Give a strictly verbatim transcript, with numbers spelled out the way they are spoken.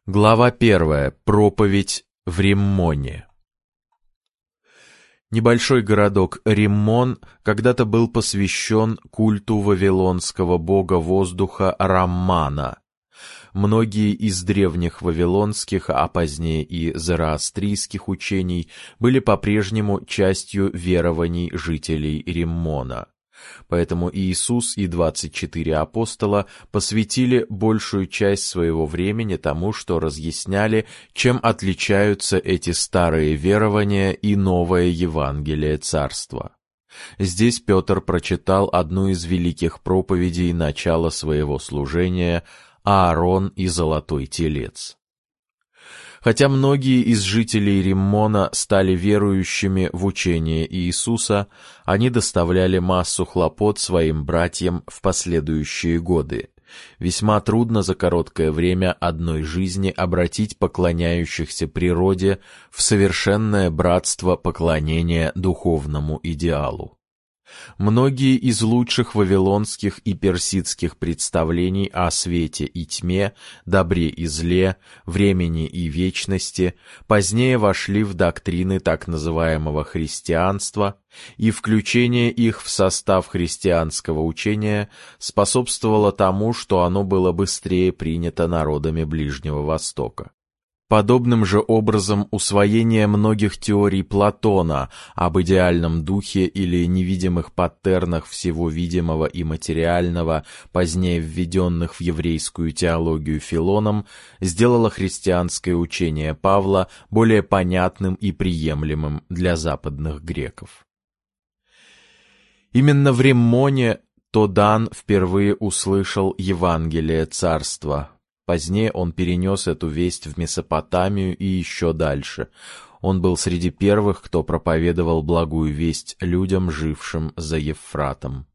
Глава первая. Проповедь в Риммоне. Небольшой городок Риммон когда-то был посвящен культу вавилонского бога воздуха Раммана. Многие из древних вавилонских, а позднее и зороастрийских учений были по-прежнему частью верований жителей Риммона. Поэтому Иисус и двадцать четыре апостола посвятили большую часть своего времени тому, что разъясняли, чем отличаются эти старые верования и новое Евангелие Царства. Здесь Петр прочитал одну из великих проповедей начала своего служения «Аарон и золотой телец». Хотя многие из жителей Риммона стали верующими в учение Иисуса, они доставляли массу хлопот своим братьям в последующие годы. Весьма трудно за короткое время одной жизни обратить поклоняющихся природе в совершенное братство поклонения духовному идеалу. Многие из лучших вавилонских и персидских представлений о свете и тьме, добре и зле, времени и вечности позднее вошли в доктрины так называемого христианства, и включение их в состав христианского учения способствовало тому, что оно было быстрее принято народами Ближнего Востока. Подобным же образом усвоение многих теорий Платона об идеальном духе или невидимых паттернах всего видимого и материального, позднее введенных в еврейскую теологию Филоном, сделало христианское учение Павла более понятным и приемлемым для западных греков. Именно в Риммоне Тодан впервые услышал Евангелие Царства. Позднее он перенес эту весть в Месопотамию и еще дальше. Он был среди первых, кто проповедовал благую весть людям, жившим за Евфратом.